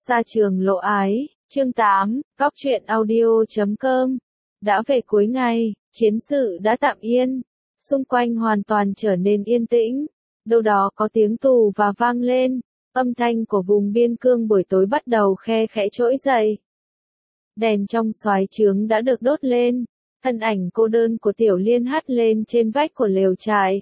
Sa trường lộ ái, chương 8, góc truyện audio.com. Đã về cuối ngày, chiến sự đã tạm yên, xung quanh hoàn toàn trở nên yên tĩnh, đâu đó có tiếng tù và vang lên, âm thanh của vùng biên cương buổi tối bắt đầu khe khẽ trỗi dậy. Đèn trong xoáy trướng đã được đốt lên, thân ảnh cô đơn của Tiểu Liên hắt lên trên vách của lều trại.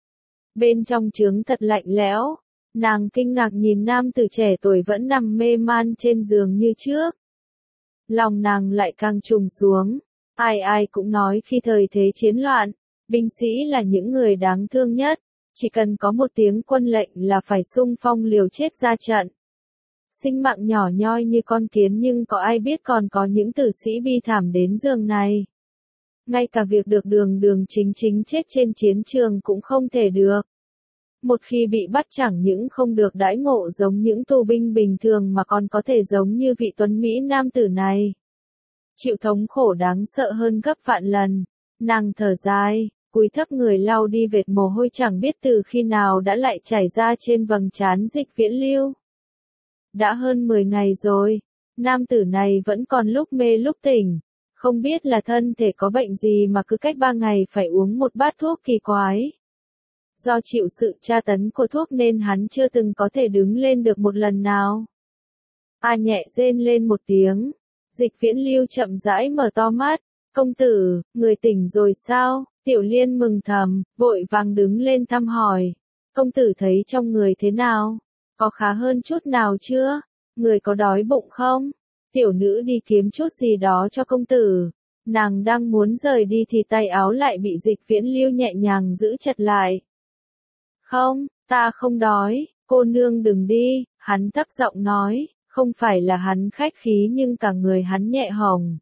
Bên trong trướng thật lạnh lẽo. Nàng kinh ngạc nhìn nam tử trẻ tuổi vẫn nằm mê man trên giường như trước. Lòng nàng lại càng trùng xuống. Ai cũng nói khi thời thế chiến loạn, binh sĩ là những người đáng thương nhất. Chỉ cần có một tiếng quân lệnh là phải xung phong liều chết ra trận. Sinh mạng nhỏ nhoi như con kiến nhưng có ai biết còn có những tử sĩ bi thảm đến giường này. Ngay cả việc được đường chính chết trên chiến trường cũng không thể được. Một khi bị bắt chẳng những không được đãi ngộ giống những tù binh bình thường mà còn có thể giống như vị tuấn Mỹ nam tử này. Chịu thống khổ đáng sợ hơn gấp vạn lần. Nàng thở dài, cúi thấp người lau đi vệt mồ hôi chẳng biết từ khi nào đã lại chảy ra trên vầng trán Dịch Viễn Lưu. Đã hơn 10 ngày rồi, nam tử này vẫn còn lúc mê lúc tỉnh. Không biết là thân thể có bệnh gì mà cứ cách 3 ngày phải uống một bát thuốc kỳ quái. Do chịu sự tra tấn của thuốc nên hắn chưa từng có thể đứng lên được một lần nào. Nhẹ rên lên một tiếng. Dịch Viễn Lưu chậm rãi mở to mắt. Công tử, người tỉnh rồi sao? Tiểu Liên mừng thầm, vội vàng đứng lên thăm hỏi. Công tử thấy trong người thế nào? Có khá hơn chút nào chưa? Người có đói bụng không? Tiểu nữ đi kiếm chút gì đó cho công tử. Nàng đang muốn rời đi thì tay áo lại bị Dịch Viễn Lưu nhẹ nhàng giữ chặt lại. Không, ta không đói, cô nương đừng đi, hắn thấp giọng nói, không phải là hắn khách khí nhưng cả người hắn nhẹ hồng.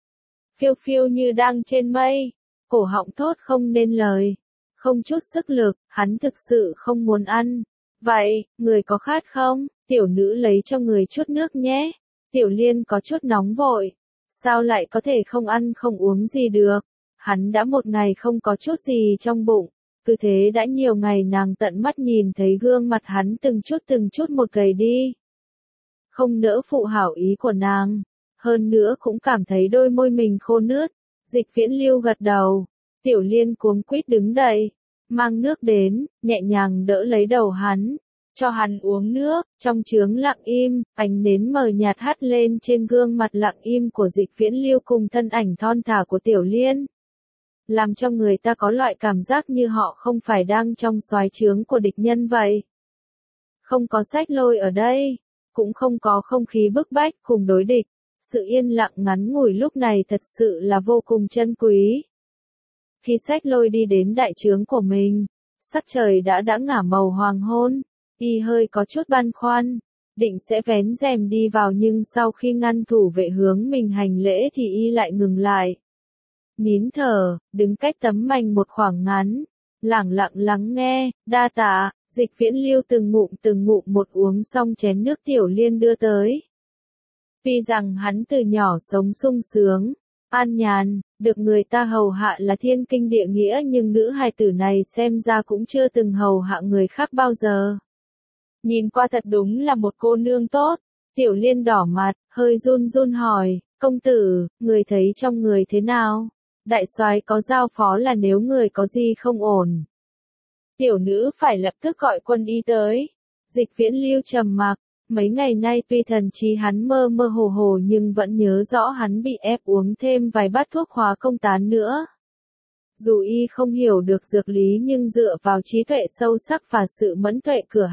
Phiêu phiêu như đang trên mây, cổ họng thốt không nên lời, không chút sức lực, hắn thực sự không muốn ăn. Vậy, người có khát không? Tiểu nữ lấy cho người chút nước nhé. Tiểu Liên có chút nóng vội. Sao lại có thể không ăn không uống gì được? Hắn đã một ngày không có chút gì trong bụng. Cứ thế đã nhiều ngày nàng tận mắt nhìn thấy gương mặt hắn từng chút một gầy đi. Không nỡ phụ hảo ý của nàng. Hơn nữa cũng cảm thấy đôi môi mình khô nướt. Dịch Viễn Lưu gật đầu. Tiểu Liên cuống quýt đứng dậy. Mang nước đến, nhẹ nhàng đỡ lấy đầu hắn. Cho hắn uống nước, trong trướng lặng im, ánh nến mờ nhạt hắt lên trên gương mặt lặng im của Dịch Viễn Lưu cùng thân ảnh thon thả của Tiểu Liên. Làm cho người ta có loại cảm giác như họ không phải đang trong xoáy trướng của địch nhân vậy. Không có Sách Lôi ở đây, cũng không có không khí bức bách cùng đối địch. Sự yên lặng ngắn ngủi lúc này thật sự là vô cùng chân quý. Khi Sách Lôi đi đến đại trướng của mình, sắc trời đã ngả màu hoàng hôn, y hơi có chút băn khoăn, định sẽ vén rèm đi vào nhưng sau khi ngăn thủ vệ hướng mình hành lễ thì y lại ngừng lại. Nín thở, đứng cách tấm mành một khoảng ngắn, lẳng lặng lắng nghe, đa tạ. Dịch Viễn Lưu từng ngụm một uống xong chén nước Tiểu Liên đưa tới. Tuy rằng hắn từ nhỏ sống sung sướng, an nhàn, được người ta hầu hạ là thiên kinh địa nghĩa nhưng nữ hài tử này xem ra cũng chưa từng hầu hạ người khác bao giờ. Nhìn qua thật đúng là một cô nương tốt. Tiểu Liên đỏ mặt, hơi run hỏi, công tử, người thấy trong người thế nào? Đại soái có giao phó là nếu người có gì không ổn, tiểu nữ phải lập tức gọi quân y tới. Dịch Viễn Lưu trầm mặc, mấy ngày nay tuy thần trí hắn mơ mơ hồ nhưng vẫn nhớ rõ hắn bị ép uống thêm vài bát thuốc hóa công tán nữa. Dù y không hiểu được dược lý nhưng dựa vào trí tuệ sâu sắc và sự mẫn tuệ của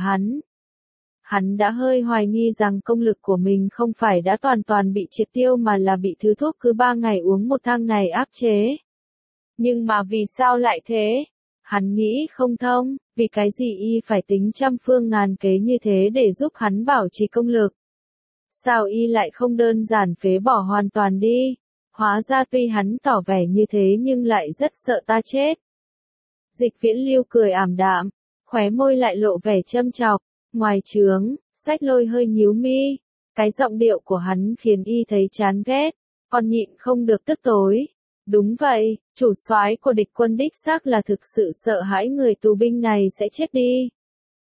hắn đã hơi hoài nghi rằng công lực của mình không phải đã toàn toàn bị triệt tiêu mà là bị thứ thuốc cứ 3 ngày uống một thang này áp chế. Nhưng mà vì sao lại thế? Hắn nghĩ không thông, vì cái gì y phải tính trăm phương ngàn kế như thế để giúp hắn bảo trì công lực? Sao y lại không đơn giản phế bỏ hoàn toàn đi? Hóa ra tuy hắn tỏ vẻ như thế nhưng lại rất sợ ta chết. Dịch Viễn Lưu cười ảm đạm, khóe môi lại lộ vẻ châm chọc. Ngoài trướng, Sách Lôi hơi nhíu mi. Cái giọng điệu của hắn khiến y thấy chán ghét, còn nhịn không được tức tối. Đúng vậy, chủ soái của địch quân đích xác là thực sự sợ hãi người tù binh này sẽ chết đi.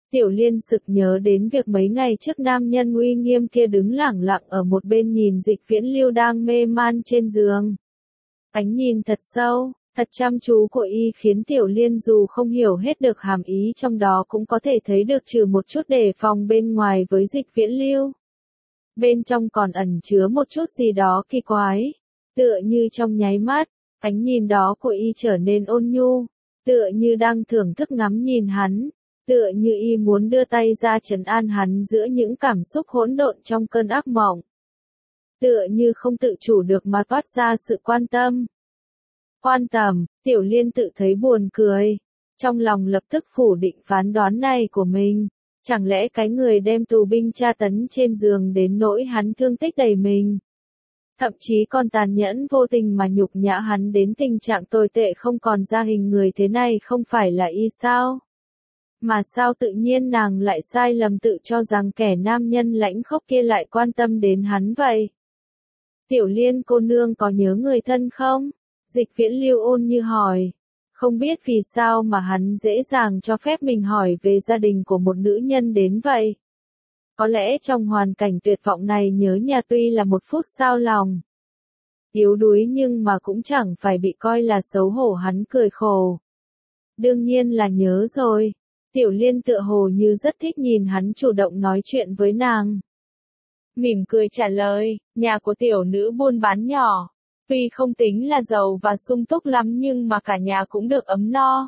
Tiểu Liên sực nhớ đến việc mấy ngày trước nam nhân uy nghiêm kia đứng lẳng lặng ở một bên nhìn Dịch Viễn Lưu đang mê man trên giường. Ánh nhìn thật sâu, thật chăm chú của y khiến Tiểu Liên dù không hiểu hết được hàm ý trong đó cũng có thể thấy được trừ một chút đề phòng bên ngoài với Dịch Viễn Lưu. Bên trong còn ẩn chứa một chút gì đó kỳ quái, tựa như trong nháy mắt, ánh nhìn đó của y trở nên ôn nhu, tựa như đang thưởng thức ngắm nhìn hắn, tựa như y muốn đưa tay ra trấn an hắn giữa những cảm xúc hỗn độn trong cơn ác mộng. Tựa như không tự chủ được mà toát ra sự quan tâm. Quan tâm, Tiểu Liên tự thấy buồn cười. Trong lòng lập tức phủ định phán đoán này của mình. Chẳng lẽ cái người đem tù binh tra tấn trên giường đến nỗi hắn thương tích đầy mình. Thậm chí còn tàn nhẫn vô tình mà nhục nhã hắn đến tình trạng tồi tệ không còn ra hình người thế này không phải là y sao? Mà sao tự nhiên nàng lại sai lầm tự cho rằng kẻ nam nhân lãnh khốc kia lại quan tâm đến hắn vậy? Tiểu Liên cô nương có nhớ người thân không? Dịch Viễn Lưu ôn như hỏi. Không biết vì sao mà hắn dễ dàng cho phép mình hỏi về gia đình của một nữ nhân đến vậy. Có lẽ trong hoàn cảnh tuyệt vọng này nhớ nhà tuy là một phút xao lòng. Yếu đuối nhưng mà cũng chẳng phải bị coi là xấu hổ, hắn cười khổ. Đương nhiên là nhớ rồi. Tiểu Liên tựa hồ như rất thích nhìn hắn chủ động nói chuyện với nàng. Mỉm cười trả lời, nhà của tiểu nữ buôn bán nhỏ. Tuy không tính là giàu và sung túc lắm nhưng mà cả nhà cũng được ấm no.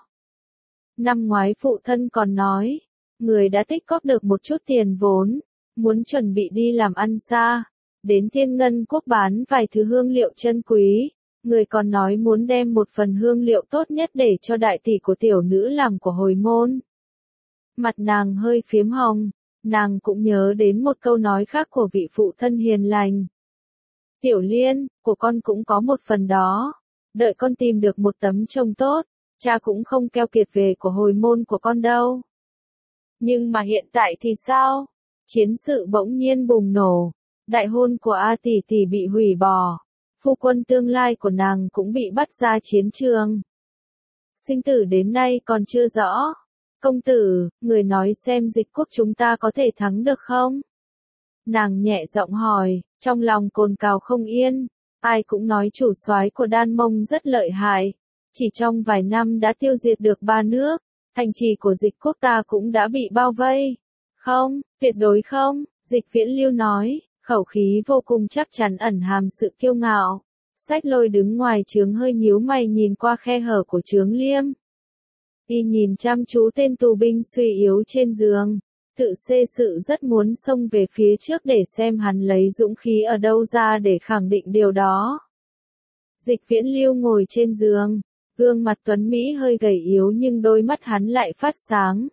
Năm ngoái phụ thân còn nói, người đã tích góp được một chút tiền vốn, muốn chuẩn bị đi làm ăn xa, đến Thiên Ngân Quốc bán vài thứ hương liệu chân quý, người còn nói muốn đem một phần hương liệu tốt nhất để cho đại tỷ của tiểu nữ làm của hồi môn. Mặt nàng hơi phiếm hồng, nàng cũng nhớ đến một câu nói khác của vị phụ thân hiền lành. Tiểu Liên, của con cũng có một phần đó. Đợi con tìm được một tấm chồng tốt, cha cũng không keo kiệt về của hồi môn của con đâu. Nhưng mà hiện tại thì sao? Chiến sự bỗng nhiên bùng nổ. Đại hôn của A tỷ tỷ bị hủy bỏ. Phu quân tương lai của nàng cũng bị bắt ra chiến trường. Sinh tử đến nay còn chưa rõ. Công tử, người nói xem Dịch quốc chúng ta có thể thắng được không? Nàng nhẹ giọng hỏi, trong lòng cồn cào không yên. Ai cũng nói chủ soái của Đan Mông rất lợi hại. Chỉ trong vài năm đã tiêu diệt được 3 nước. Thành trì của Dịch quốc ta cũng đã bị bao vây. Không, tuyệt đối không, Dịch Viễn Lưu nói, khẩu khí vô cùng chắc chắn ẩn hàm sự kiêu ngạo. Sách Lôi đứng ngoài trướng hơi nhíu mày nhìn qua khe hở của trướng liêm. Y nhìn chăm chú tên tù binh suy yếu trên giường. Tự xê sự rất muốn xông về phía trước để xem hắn lấy dũng khí ở đâu ra để khẳng định điều đó. Dịch Viễn Lưu ngồi trên giường, gương mặt tuấn Mỹ hơi gầy yếu nhưng đôi mắt hắn lại phát sáng.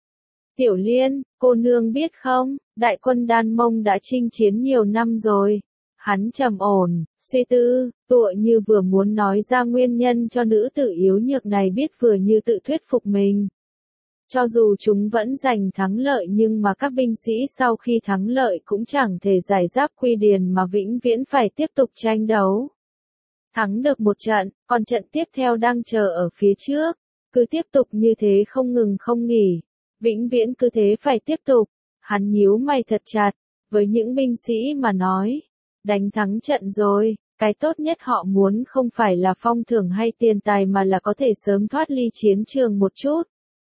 Tiểu Liên, cô nương biết không, đại quân Đan Mông đã chinh chiến nhiều năm rồi. Hắn trầm ổn, suy tư, tựa như vừa muốn nói ra nguyên nhân cho nữ tử yếu nhược này biết vừa như tự thuyết phục mình. Cho dù chúng vẫn giành thắng lợi nhưng mà các binh sĩ sau khi thắng lợi cũng chẳng thể giải giáp quy điền mà vĩnh viễn phải tiếp tục tranh đấu. Thắng được một trận, còn trận tiếp theo đang chờ ở phía trước. Cứ tiếp tục như thế không ngừng không nghỉ. Vĩnh viễn cứ thế phải tiếp tục. Hắn nhíu mày thật chặt, với những binh sĩ mà nói. Đánh thắng trận rồi, cái tốt nhất họ muốn không phải là phong thưởng hay tiền tài mà là có thể sớm thoát ly chiến trường một chút.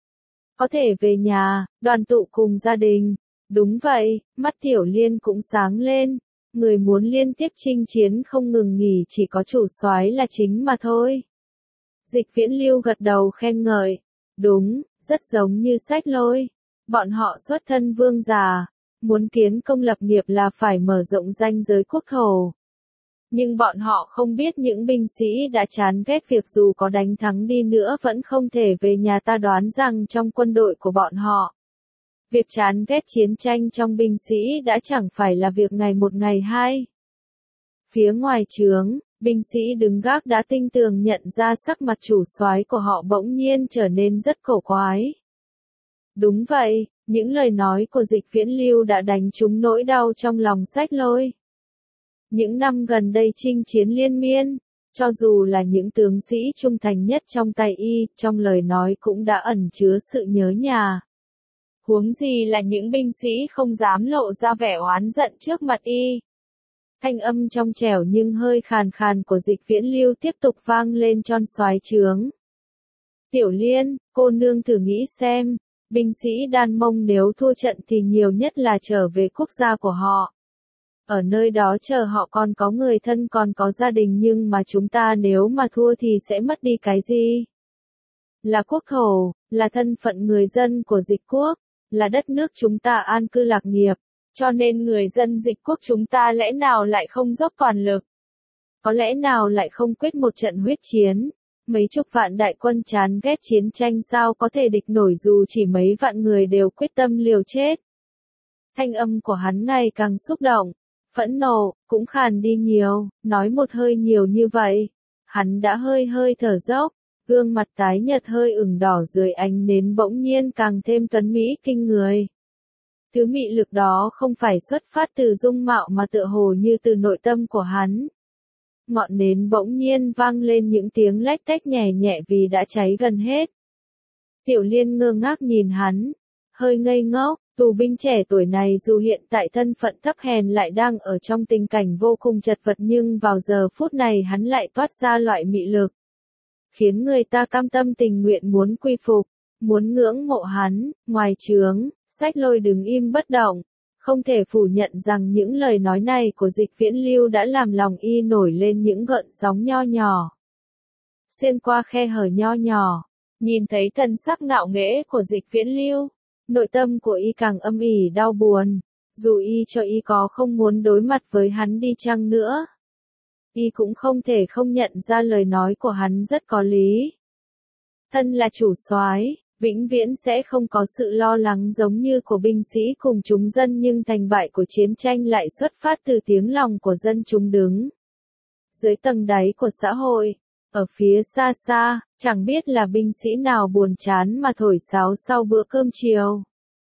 Có thể về nhà, đoàn tụ cùng gia đình. Đúng vậy, mắt Tiểu Liên cũng sáng lên. Người muốn liên tiếp chinh chiến không ngừng nghỉ chỉ có chủ soái là chính mà thôi. Dịch Viễn Lưu gật đầu khen ngợi. Đúng, rất giống như Sách Lôi. Bọn họ xuất thân vương già. Muốn kiến công lập nghiệp là phải mở rộng ranh giới quốc thổ. Nhưng bọn họ không biết những binh sĩ đã chán ghét việc dù có đánh thắng đi nữa vẫn không thể về nhà. Ta đoán rằng trong quân đội của bọn họ, việc chán ghét chiến tranh trong binh sĩ đã chẳng phải là việc ngày một ngày hai. Phía ngoài trướng, binh sĩ đứng gác đã tinh tường nhận ra sắc mặt chủ soái của họ bỗng nhiên trở nên rất cổ quái. Đúng vậy, những lời nói của Dịch Viễn Lưu đã đánh trúng nỗi đau trong lòng Sách Lôi. Những năm gần đây chinh chiến liên miên, cho dù là những tướng sĩ trung thành nhất trong tay y, trong lời nói cũng đã ẩn chứa sự nhớ nhà. Huống gì là những binh sĩ không dám lộ ra vẻ oán giận trước mặt y. Thanh âm trong trẻo nhưng hơi khàn khàn của Dịch Viễn Lưu tiếp tục vang lên trong soái trướng. Tiểu Liên, cô nương thử nghĩ xem, binh sĩ Đan Mông nếu thua trận thì nhiều nhất là trở về quốc gia của họ. Ở nơi đó chờ họ còn có người thân còn có gia đình, nhưng mà chúng ta nếu mà thua thì sẽ mất đi cái gì? Là quốc thổ, là thân phận người dân của Dịch quốc, là đất nước chúng ta an cư lạc nghiệp, cho nên người dân Dịch quốc chúng ta lẽ nào lại không dốc toàn lực? Có lẽ nào lại không quyết một trận huyết chiến? Mấy chục vạn đại quân chán ghét chiến tranh sao có thể địch nổi dù chỉ mấy vạn người đều quyết tâm liều chết. Thanh âm của hắn ngày càng xúc động, phẫn nộ, cũng khàn đi nhiều, nói một hơi nhiều như vậy. Hắn đã hơi hơi thở dốc, gương mặt tái nhợt hơi ửng đỏ dưới ánh nến bỗng nhiên càng thêm tuấn mỹ kinh người. Thứ mị lực đó không phải xuất phát từ dung mạo mà tựa hồ như từ nội tâm của hắn. Ngọn nến bỗng nhiên vang lên những tiếng lách tách nhẹ nhẹ vì đã cháy gần hết. Tiểu Liên ngơ ngác nhìn hắn, hơi ngây ngốc, tù binh trẻ tuổi này dù hiện tại thân phận thấp hèn lại đang ở trong tình cảnh vô cùng chật vật, nhưng vào giờ phút này hắn lại toát ra loại mị lực, khiến người ta cam tâm tình nguyện muốn quy phục, muốn ngưỡng mộ hắn. Ngoài trướng, Sách Lôi đứng im bất động. Không thể phủ nhận rằng những lời nói này của Dịch Viễn Lưu đã làm lòng y nổi lên những gợn sóng nho nhỏ. Xuyên qua khe hở nho nhỏ, nhìn thấy thần sắc ngạo nghễ của Dịch Viễn Lưu, nội tâm của y càng âm ỉ đau buồn, dù y cho y có không muốn đối mặt với hắn đi chăng nữa. Y cũng không thể không nhận ra lời nói của hắn rất có lý. Thân là chủ soái, vĩnh viễn sẽ không có sự lo lắng giống như của binh sĩ cùng chúng dân, nhưng thành bại của chiến tranh lại xuất phát từ tiếng lòng của dân chúng đứng dưới tầng đáy của xã hội. Ở phía xa xa, chẳng biết là binh sĩ nào buồn chán mà thổi sáo sau bữa cơm chiều.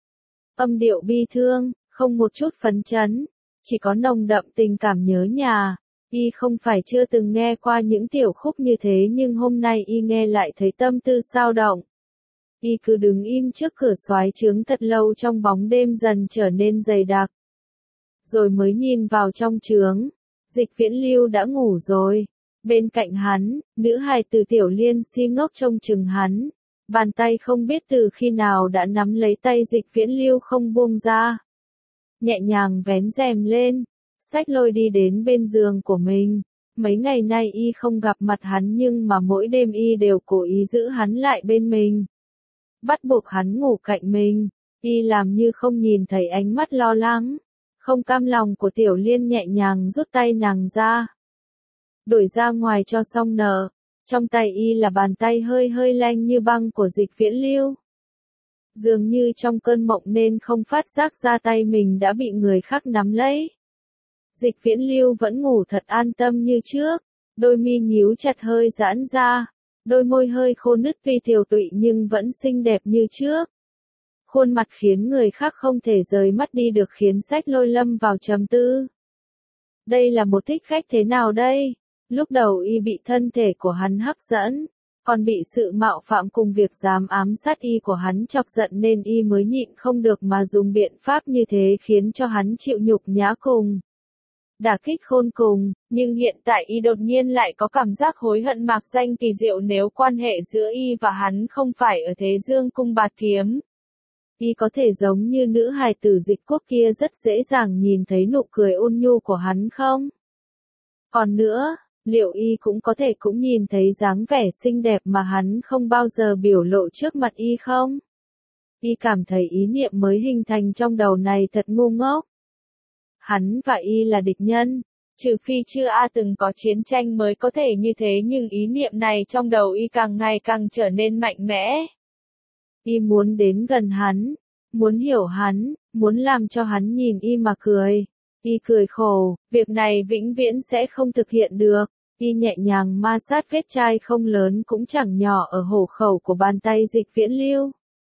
Âm điệu bi thương, không một chút phấn chấn, chỉ có nồng đậm tình cảm nhớ nhà. Y không phải chưa từng nghe qua những tiểu khúc như thế, nhưng hôm nay y nghe lại thấy tâm tư xao động. Y cứ đứng im trước cửa soái trướng thật lâu trong bóng đêm dần trở nên dày đặc. Rồi mới nhìn vào trong trướng, Dịch Viễn Lưu đã ngủ rồi. Bên cạnh hắn, nữ hài tử Tiểu Liên si ngốc trông chừng hắn. Bàn tay không biết từ khi nào đã nắm lấy tay Dịch Viễn Lưu không buông ra. Nhẹ nhàng vén rèm lên, Sách Lôi đi đến bên giường của mình. Mấy ngày nay y không gặp mặt hắn, nhưng mà mỗi đêm y đều cố ý giữ hắn lại bên mình, bắt buộc hắn ngủ cạnh mình. Y làm như không nhìn thấy ánh mắt lo lắng, không cam lòng của Tiểu Liên, nhẹ nhàng rút tay nàng ra, đổi ra ngoài cho xong nợ. Trong tay y là bàn tay hơi hơi lạnh như băng của Dịch Viễn Lưu. Dường như trong cơn mộng nên không phát giác ra tay mình đã bị người khác nắm lấy. Dịch Viễn Lưu vẫn ngủ thật an tâm như trước, đôi mi nhíu chặt hơi giãn ra, đôi môi hơi khô nứt vì tiều tụy nhưng vẫn xinh đẹp như trước. Khuôn mặt khiến người khác không thể rời mắt đi được, khiến Sách Lôi lâm vào trầm tư. Đây là một thích khách thế nào đây? Lúc đầu y bị thân thể của hắn hấp dẫn, còn bị sự mạo phạm cùng việc dám ám sát y của hắn chọc giận, nên y mới nhịn không được mà dùng biện pháp như thế, khiến cho hắn chịu nhục nhã cùng đả kích khôn cùng. Nhưng hiện tại y đột nhiên lại có cảm giác hối hận mạc danh kỳ diệu, nếu quan hệ giữa y và hắn không phải ở thế dương cung bạt kiếm. Y có thể giống như nữ hài tử Dịch quốc kia rất dễ dàng nhìn thấy nụ cười ôn nhu của hắn không? Còn nữa, liệu y cũng có thể cũng nhìn thấy dáng vẻ xinh đẹp mà hắn không bao giờ biểu lộ trước mặt y không? Y cảm thấy ý niệm mới hình thành trong đầu này thật ngu ngốc. Hắn và y là địch nhân, trừ phi chưa từng có chiến tranh mới có thể như thế, nhưng ý niệm này trong đầu y càng ngày càng trở nên mạnh mẽ. Y muốn đến gần hắn, muốn hiểu hắn, muốn làm cho hắn nhìn y mà cười. Y cười khổ, việc này vĩnh viễn sẽ không thực hiện được. Y nhẹ nhàng ma sát vết chai không lớn cũng chẳng nhỏ ở hổ khẩu của bàn tay Dịch Viễn Lưu.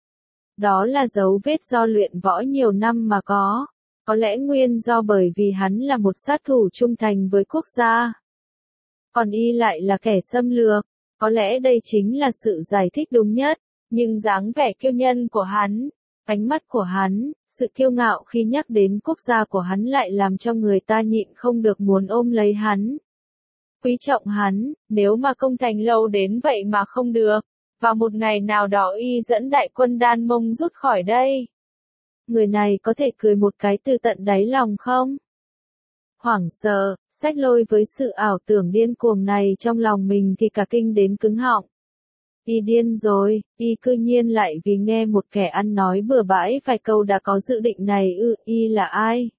Đó là dấu vết do luyện võ nhiều năm mà có. Có lẽ nguyên do bởi vì hắn là một sát thủ trung thành với quốc gia, còn y lại là kẻ xâm lược. Có lẽ đây chính là sự giải thích đúng nhất. Nhưng dáng vẻ kiêu nhân của hắn, Ánh mắt của hắn, sự kiêu ngạo khi nhắc đến quốc gia của hắn lại làm cho người ta nhịn không được muốn ôm lấy hắn. Quý trọng hắn, nếu mà công thành lâu đến vậy mà không được, vào một ngày nào đó y dẫn đại quân Đan Mông rút khỏi đây. Người này có thể cười một cái từ tận đáy lòng không? Hoảng sợ, Sách Lôi với sự ảo tưởng điên cuồng này trong lòng mình thì cả kinh đến cứng họng. Y điên rồi, y cư nhiên lại vì nghe một kẻ ăn nói bừa bãi vài câu đã có dự định này y là ai?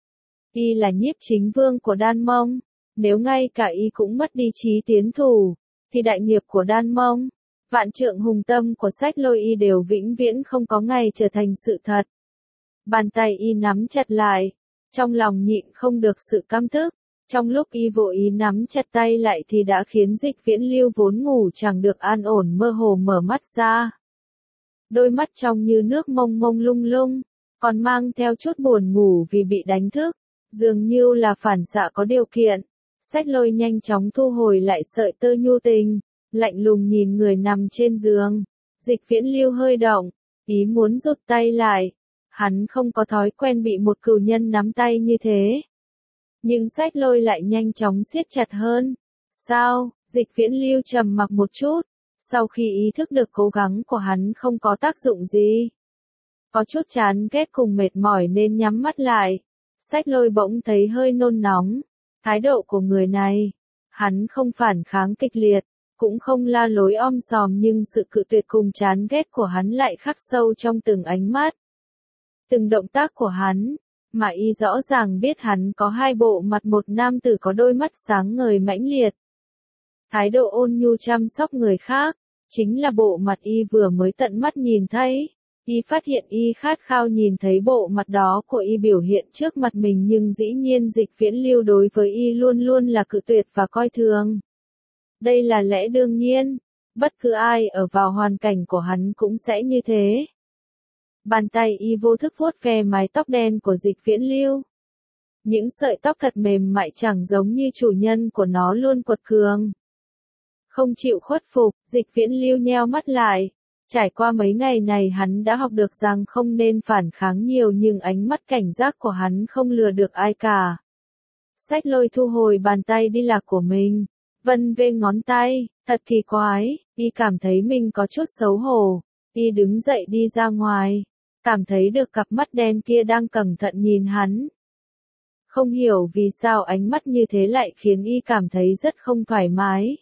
Y là Nhiếp Chính Vương của Đan Mông, nếu ngay cả y cũng mất đi chí tiến thủ, thì đại nghiệp của Đan Mông, vạn trượng hùng tâm của Sách Lôi y đều vĩnh viễn không có ngày trở thành sự thật. Bàn tay y nắm chặt lại, trong lòng nhịn không được sự căm tức. Trong lúc y vội ý nắm chặt tay lại thì đã khiến Dịch Viễn Lưu vốn ngủ chẳng được an ổn mơ hồ mở mắt ra. Đôi mắt trong như nước mông mông lung lung, còn mang theo chút buồn ngủ vì bị đánh thức, dường như là phản xạ có điều kiện. Sách Lôi nhanh chóng thu hồi lại sợi tơ nhu tình, lạnh lùng nhìn người nằm trên giường. Dịch Viễn Lưu hơi động, ý muốn rút tay lại. Hắn không có thói quen bị một cừu nhân nắm tay như thế. Nhưng Sách Lôi lại nhanh chóng siết chặt hơn. Sao? Dịch Viễn Lưu trầm mặc một chút, sau khi ý thức được cố gắng của hắn không có tác dụng gì. Có chút chán ghét cùng mệt mỏi nên nhắm mắt lại. Sách Lôi bỗng thấy hơi nôn nóng. Thái độ của người này, hắn không phản kháng kịch liệt, cũng không la lối om sòm nhưng sự cự tuyệt cùng chán ghét của hắn lại khắc sâu trong từng ánh mắt. Từng động tác của hắn, mà y rõ ràng biết hắn có hai bộ mặt, một nam tử có đôi mắt sáng ngời mãnh liệt. Thái độ ôn nhu chăm sóc người khác, chính là bộ mặt y vừa mới tận mắt nhìn thấy. Y phát hiện y khát khao nhìn thấy bộ mặt đó của y biểu hiện trước mặt mình nhưng dĩ nhiên Dịch Viễn Lưu đối với y luôn luôn là cự tuyệt và coi thường. Đây là lẽ đương nhiên, bất cứ ai ở vào hoàn cảnh của hắn cũng sẽ như thế. Bàn tay y vô thức vuốt ve mái tóc đen của Dịch Viễn Lưu. Những sợi tóc thật mềm mại chẳng giống như chủ nhân của nó luôn quật cường. Không chịu khuất phục, Dịch Viễn Lưu nheo mắt lại. Trải qua mấy ngày này hắn đã học được rằng không nên phản kháng nhiều nhưng ánh mắt cảnh giác của hắn không lừa được ai cả. Sách Lôi thu hồi bàn tay đi lạc của mình, vân vê ngón tay, thật kỳ quái, y cảm thấy mình có chút xấu hổ. Y đứng dậy đi ra ngoài, cảm thấy được cặp mắt đen kia đang cẩn thận nhìn hắn. Không hiểu vì sao ánh mắt như thế lại khiến y cảm thấy rất không thoải mái.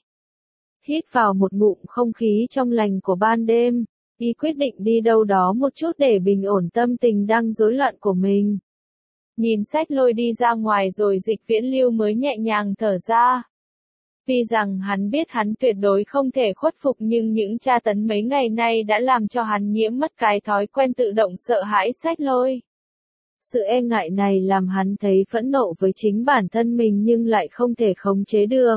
Hít vào một ngụm không khí trong lành của ban đêm, y quyết định đi đâu đó một chút để bình ổn tâm tình đang rối loạn của mình. Nhìn Sách Lôi đi ra ngoài rồi Dịch Viễn Lưu mới nhẹ nhàng thở ra. Tuy rằng hắn biết hắn tuyệt đối không thể khuất phục nhưng những tra tấn mấy ngày nay đã làm cho hắn nhiễm mất cái thói quen tự động sợ hãi Sách Lôi. Sự e ngại này làm hắn thấy phẫn nộ với chính bản thân mình nhưng lại không thể khống chế được.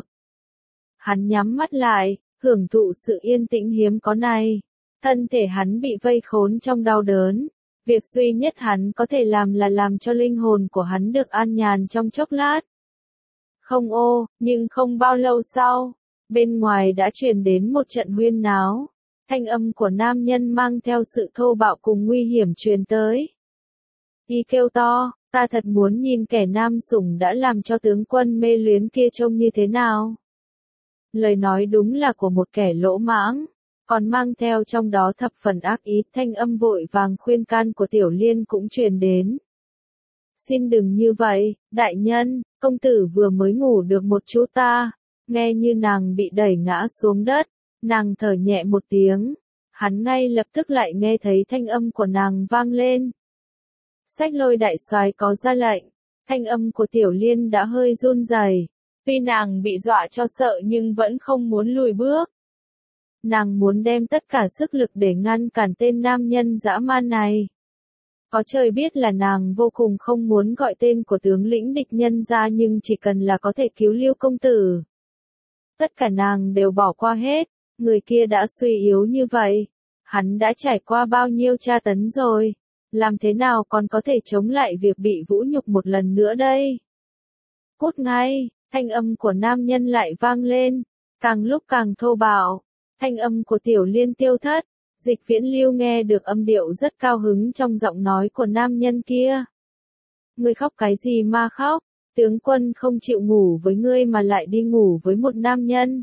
Hắn nhắm mắt lại, hưởng thụ sự yên tĩnh hiếm có này. Thân thể hắn bị vây khốn trong đau đớn. Việc duy nhất hắn có thể làm là làm cho linh hồn của hắn được an nhàn trong chốc lát. Không nhưng không bao lâu sau, bên ngoài đã truyền đến một trận huyên náo. Thanh âm của nam nhân mang theo sự thô bạo cùng nguy hiểm truyền tới. Y kêu to, ta thật muốn nhìn kẻ nam sủng đã làm cho tướng quân mê luyến kia trông như thế nào. Lời nói đúng là của một kẻ lỗ mãng, còn mang theo trong đó thập phần ác ý. Thanh âm vội vàng khuyên can của Tiểu Liên cũng truyền đến. Xin đừng như vậy, đại nhân, công tử vừa mới ngủ được một chút ta. Nghe như nàng bị đẩy ngã xuống đất, nàng thở nhẹ một tiếng. Hắn ngay lập tức lại nghe thấy thanh âm của nàng vang lên. Sách Lôi đại soái có ra lệnh, thanh âm của Tiểu Liên đã hơi run rẩy. Tuy nàng bị dọa cho sợ nhưng vẫn không muốn lùi bước. Nàng muốn đem tất cả sức lực để ngăn cản tên nam nhân dã man này. Có trời biết là nàng vô cùng không muốn gọi tên của tướng lĩnh địch nhân ra nhưng chỉ cần là có thể cứu Lưu công tử. Tất cả nàng đều bỏ qua hết, người kia đã suy yếu như vậy. Hắn đã trải qua bao nhiêu tra tấn rồi, làm thế nào còn có thể chống lại việc bị vũ nhục một lần nữa đây? Cút ngay, thanh âm của nam nhân lại vang lên, càng lúc càng thô bạo. Thanh âm của Tiểu Liên tiêu thất, Dịch Viễn Lưu nghe được âm điệu rất cao hứng trong giọng nói của nam nhân kia. Ngươi khóc cái gì mà khóc, tướng quân không chịu ngủ với ngươi mà lại đi ngủ với một nam nhân.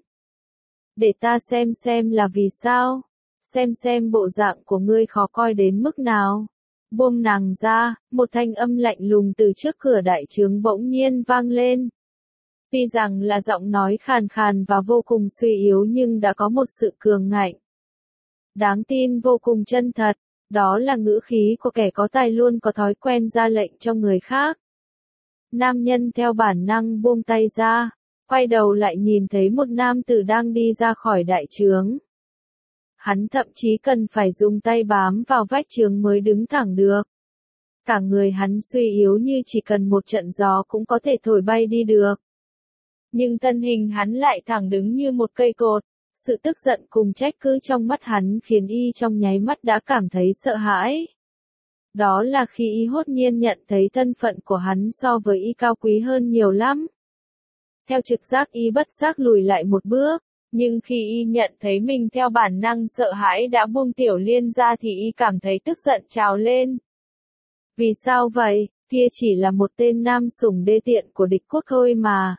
Để ta xem là vì sao, xem bộ dạng của ngươi khó coi đến mức nào. Buông nàng ra, một thanh âm lạnh lùng từ trước cửa đại trướng bỗng nhiên vang lên. Tuy rằng là giọng nói khàn khàn và vô cùng suy yếu nhưng đã có một sự cường ngạnh. Đáng tin vô cùng chân thật, đó là ngữ khí của kẻ có tài luôn có thói quen ra lệnh cho người khác. Nam nhân theo bản năng buông tay ra, quay đầu lại nhìn thấy một nam tử đang đi ra khỏi đại trướng. Hắn thậm chí cần phải dùng tay bám vào vách trướng mới đứng thẳng được. Cả người hắn suy yếu như chỉ cần một trận gió cũng có thể thổi bay đi được. Nhưng thân hình hắn lại thẳng đứng như một cây cột. Sự tức giận cùng trách cứ trong mắt hắn khiến y trong nháy mắt đã cảm thấy sợ hãi. Đó là khi y hốt nhiên nhận thấy thân phận của hắn so với y cao quý hơn nhiều lắm. Theo trực giác y bất giác lùi lại một bước, nhưng khi y nhận thấy mình theo bản năng sợ hãi đã buông Tiểu Liên ra thì y cảm thấy tức giận trào lên. Vì sao vậy, kia chỉ là một tên nam sủng đê tiện của địch quốc thôi mà.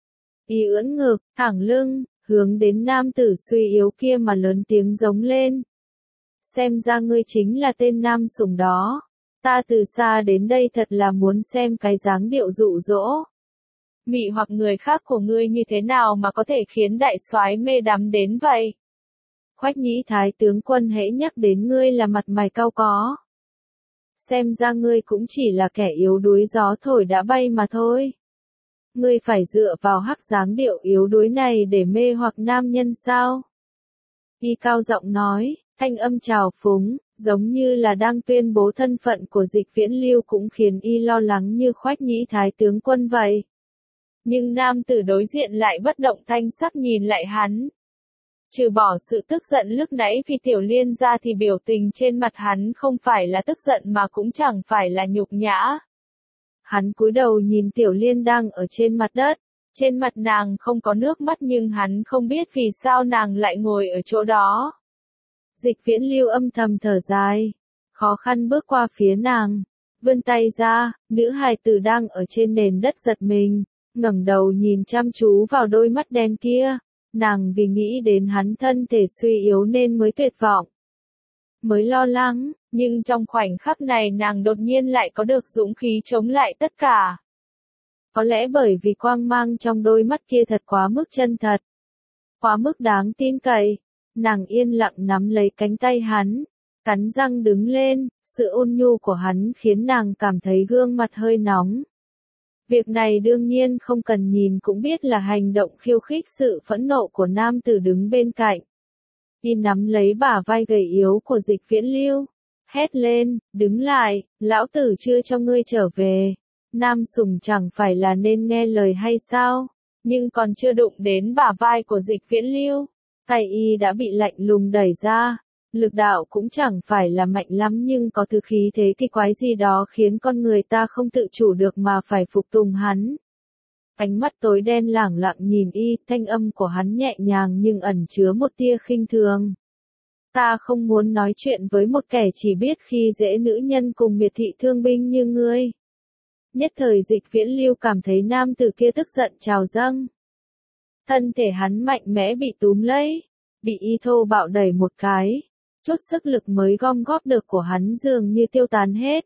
Y ưỡn ngực, thẳng lưng, hướng đến nam tử suy yếu kia mà lớn tiếng giống lên. Xem ra ngươi chính là tên nam sủng đó. Ta từ xa đến đây thật là muốn xem cái dáng điệu dụ dỗ. Mị hoặc người khác của ngươi như thế nào mà có thể khiến đại soái mê đắm đến vậy? Khoách Nhĩ Thái tướng quân hễ nhắc đến ngươi là mặt mày cau có. Xem ra ngươi cũng chỉ là kẻ yếu đuối gió thổi đã bay mà thôi. Ngươi phải dựa vào hắc dáng điệu yếu đuối này để mê hoặc nam nhân sao? Y cao giọng nói, thanh âm trào phúng, giống như là đang tuyên bố thân phận của Dịch Viễn Lưu cũng khiến y lo lắng như Khoách Nhĩ Thái tướng quân vậy. Nhưng nam tử đối diện lại bất động thanh sắc nhìn lại hắn. Trừ bỏ sự tức giận lúc nãy vì Tiểu Liên ra thì biểu tình trên mặt hắn không phải là tức giận mà cũng chẳng phải là nhục nhã. Hắn cúi đầu nhìn Tiểu Liên đang ở trên mặt đất. Trên mặt nàng không có nước mắt nhưng hắn không biết vì sao nàng lại ngồi ở chỗ đó. Dịch Viễn Lưu âm thầm thở dài, khó khăn bước qua phía nàng, vươn tay ra, nữ hài tử đang ở trên nền đất giật mình, ngẩng đầu nhìn chăm chú vào đôi mắt đen kia, nàng vì nghĩ đến hắn thân thể suy yếu nên mới tuyệt vọng, mới lo lắng, nhưng trong khoảnh khắc này nàng đột nhiên lại có được dũng khí chống lại tất cả. Có lẽ bởi vì quang mang trong đôi mắt kia thật quá mức chân thật, quá mức đáng tin cậy. Nàng yên lặng nắm lấy cánh tay hắn, cắn răng đứng lên, sự ôn nhu của hắn khiến nàng cảm thấy gương mặt hơi nóng. Việc này đương nhiên không cần nhìn cũng biết là hành động khiêu khích sự phẫn nộ của nam tử đứng bên cạnh. Y nắm lấy bả vai gầy yếu của Dịch Viễn Lưu, hét lên, đứng lại, lão tử chưa cho ngươi trở về. Nam sủng chẳng phải là nên nghe lời hay sao, nhưng còn chưa đụng đến bả vai của Dịch Viễn Lưu. Tay y đã bị lạnh lùng đẩy ra, lực đạo cũng chẳng phải là mạnh lắm nhưng có thứ khí thế kỳ quái gì đó khiến con người ta không tự chủ được mà phải phục tùng hắn. Ánh mắt tối đen lẳng lặng nhìn y, thanh âm của hắn nhẹ nhàng nhưng ẩn chứa một tia khinh thường. Ta không muốn nói chuyện với một kẻ chỉ biết khi dễ nữ nhân cùng miệt thị thương binh như ngươi. Nhất thời Dịch Viễn Lưu cảm thấy nam tử kia tức giận trào dâng. Thân thể hắn mạnh mẽ bị túm lấy, bị y thô bạo đẩy một cái, chút sức lực mới gom góp được của hắn dường như tiêu tán hết.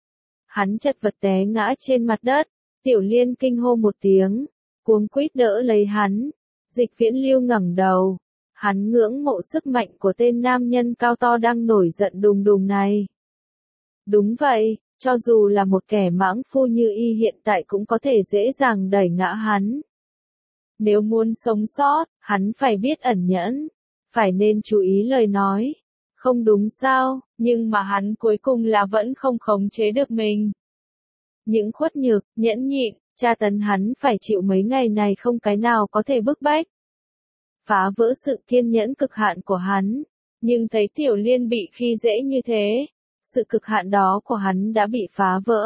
Hắn chật vật té ngã trên mặt đất, Tiểu Liên kinh hô một tiếng, cuống quýt đỡ lấy hắn. Dịch Viễn Lưu ngẩng đầu, hắn ngưỡng mộ sức mạnh của tên nam nhân cao to đang nổi giận đùng đùng này. Đúng vậy, cho dù là một kẻ mãng phu như y hiện tại cũng có thể dễ dàng đẩy ngã hắn. Nếu muốn sống sót, hắn phải biết ẩn nhẫn, phải nên chú ý lời nói. Không đúng sao, nhưng mà hắn cuối cùng là vẫn không khống chế được mình. Những khuất nhục, nhẫn nhịn, tra tấn hắn phải chịu mấy ngày này không cái nào có thể bức bách. Phá vỡ sự kiên nhẫn cực hạn của hắn, nhưng thấy Tiểu Liên bị khi dễ như thế, sự cực hạn đó của hắn đã bị phá vỡ.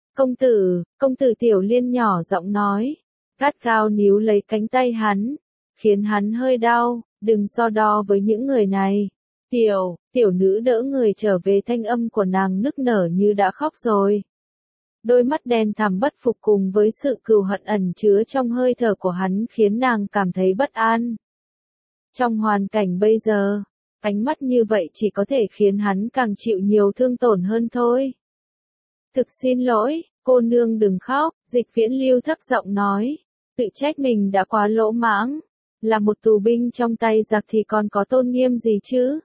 Công tử Tiểu Liên nhỏ giọng nói, gắt gao níu lấy cánh tay hắn, khiến hắn hơi đau, đừng so đo với những người này. Tiểu Tiểu nữ đỡ người trở về, thanh âm của nàng nức nở như đã khóc rồi. Đôi mắt đen thẳm bất phục cùng với sự cừu hận ẩn chứa trong hơi thở của hắn khiến nàng cảm thấy bất an. Trong hoàn cảnh bây giờ, ánh mắt như vậy chỉ có thể khiến hắn càng chịu nhiều thương tổn hơn thôi. Thực xin lỗi, cô nương đừng khóc, Dịch Viễn Lưu thấp giọng nói. Tự trách mình đã quá lỗ mãng. Là một tù binh trong tay giặc thì còn có tôn nghiêm gì chứ?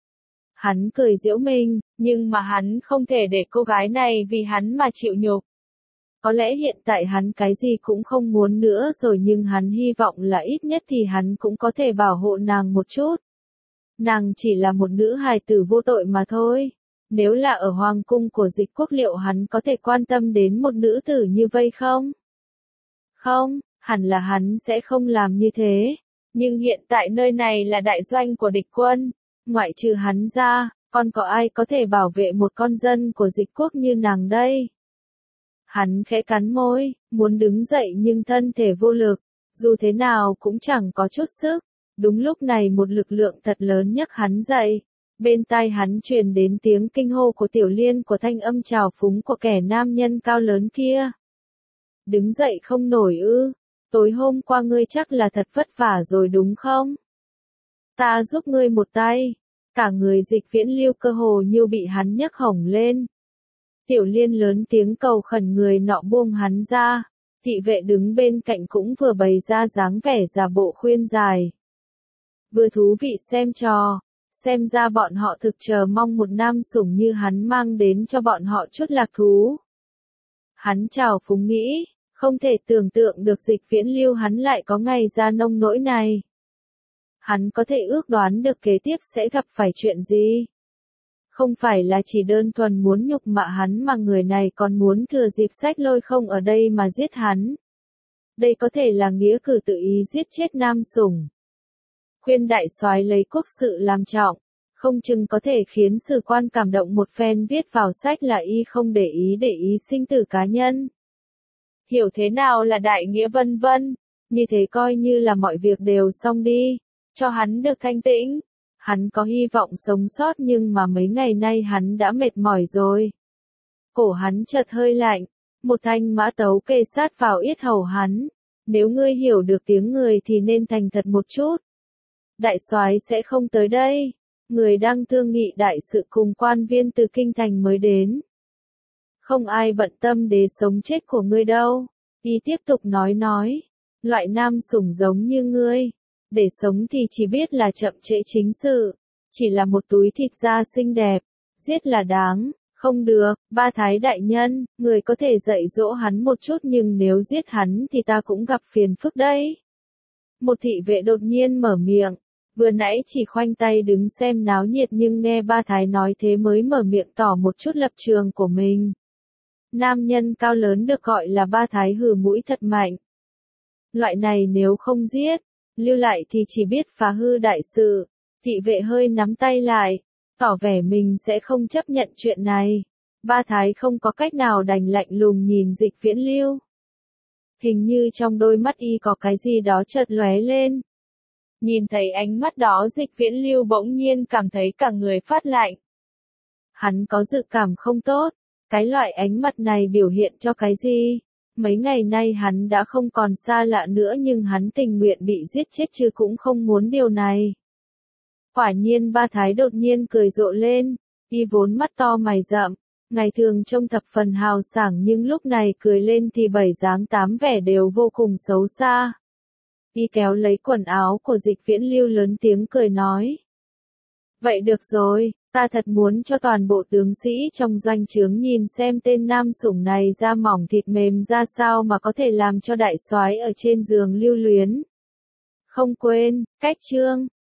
Hắn cười giễu mình, nhưng mà hắn không thể để cô gái này vì hắn mà chịu nhục. Có lẽ hiện tại hắn cái gì cũng không muốn nữa rồi, nhưng hắn hy vọng là ít nhất thì hắn cũng có thể bảo hộ nàng một chút. Nàng chỉ là một nữ hài tử vô tội mà thôi. Nếu là ở hoàng cung của Dịch Quốc liệu hắn có thể quan tâm đến một nữ tử như vây không? Không, hẳn là hắn sẽ không làm như thế. Nhưng hiện tại nơi này là đại doanh của địch quân. Ngoại trừ hắn ra, còn có ai có thể bảo vệ một con dân của Dịch Quốc như nàng đây? Hắn khẽ cắn môi, muốn đứng dậy nhưng thân thể vô lực, dù thế nào cũng chẳng có chút sức. Đúng lúc này một lực lượng thật lớn nhấc hắn dậy. Bên tai hắn truyền đến tiếng kinh hô của Tiểu Liên, của thanh âm trào phúng của kẻ nam nhân cao lớn kia. Đứng dậy không nổi ư? Tối hôm qua ngươi chắc là thật vất vả rồi đúng không? Ta giúp ngươi một tay. Cả người Dịch Viễn Lưu cơ hồ như bị hắn nhấc hổng lên. Tiểu Liên lớn tiếng cầu khẩn người nọ buông hắn ra. Thị vệ đứng bên cạnh cũng vừa bày ra dáng vẻ giả bộ khuyên giải. Vừa thú vị xem trò. Xem ra bọn họ thực chờ mong một nam sủng như hắn mang đến cho bọn họ chút lạc thú. Hắn trào phúng nghĩ, không thể tưởng tượng được Dịch Viễn Lưu hắn lại có ngày ra nông nỗi này. Hắn có thể ước đoán được kế tiếp sẽ gặp phải chuyện gì. Không phải là chỉ đơn thuần muốn nhục mạ hắn mà người này còn muốn thừa dịp Sách Lôi không ở đây mà giết hắn. Đây có thể là nghĩa cử tự ý giết chết nam sủng. Khuyên đại soái lấy quốc sự làm trọng, không chừng có thể khiến sử quan cảm động một phen, viết vào sách là y không để ý sinh tử cá nhân. Hiểu thế nào là đại nghĩa vân vân, như thế coi như là mọi việc đều xong đi, cho hắn được thanh tĩnh. Hắn có hy vọng sống sót nhưng mà mấy ngày nay hắn đã mệt mỏi rồi. Cổ hắn chợt hơi lạnh, một thanh mã tấu kề sát vào yết hầu hắn. Nếu ngươi hiểu được tiếng người thì nên thành thật một chút. Đại soái sẽ không tới đây. Người đang thương nghị đại sự cùng quan viên từ kinh thành mới đến. Không ai bận tâm đến sống chết của ngươi đâu. Y tiếp tục nói. Loại nam sủng giống như ngươi. Để sống thì chỉ biết là chậm trễ chính sự. Chỉ là một túi thịt da xinh đẹp. Giết là đáng. Không được, Ba Thái đại nhân, người có thể dạy dỗ hắn một chút nhưng nếu giết hắn thì ta cũng gặp phiền phức đấy. Một thị vệ đột nhiên mở miệng. Vừa nãy chỉ khoanh tay đứng xem náo nhiệt nhưng nghe Ba Thái nói thế mới mở miệng tỏ một chút lập trường của mình. Nam nhân cao lớn được gọi là Ba Thái hừ mũi thật mạnh. Loại này nếu không giết, lưu lại thì chỉ biết phá hư đại sự. Thị vệ hơi nắm tay lại, tỏ vẻ mình sẽ không chấp nhận chuyện này. Ba Thái không có cách nào đành lạnh lùng nhìn Dịch Viễn Lưu. Hình như trong đôi mắt y có cái gì đó chợt lóe lên. Nhìn thấy ánh mắt đó Dịch Viễn Lưu bỗng nhiên cảm thấy cả người phát lạnh. Hắn có dự cảm không tốt. Cái loại ánh mắt này biểu hiện cho cái gì? Mấy ngày nay hắn đã không còn xa lạ nữa nhưng hắn tình nguyện bị giết chết chứ cũng không muốn điều này. Quả nhiên Ba Thái đột nhiên cười rộ lên. Y vốn mắt to mày rậm. Ngày thường trông thập phần hào sảng nhưng lúc này cười lên thì bảy dáng tám vẻ đều vô cùng xấu xa. Y kéo lấy quần áo của Dịch Viễn Lưu lớn tiếng cười nói. Vậy được rồi, ta thật muốn cho toàn bộ tướng sĩ trong doanh trướng nhìn xem tên nam sủng này da mỏng thịt mềm ra sao mà có thể làm cho đại soái ở trên giường lưu luyến. Không quên, cách chương.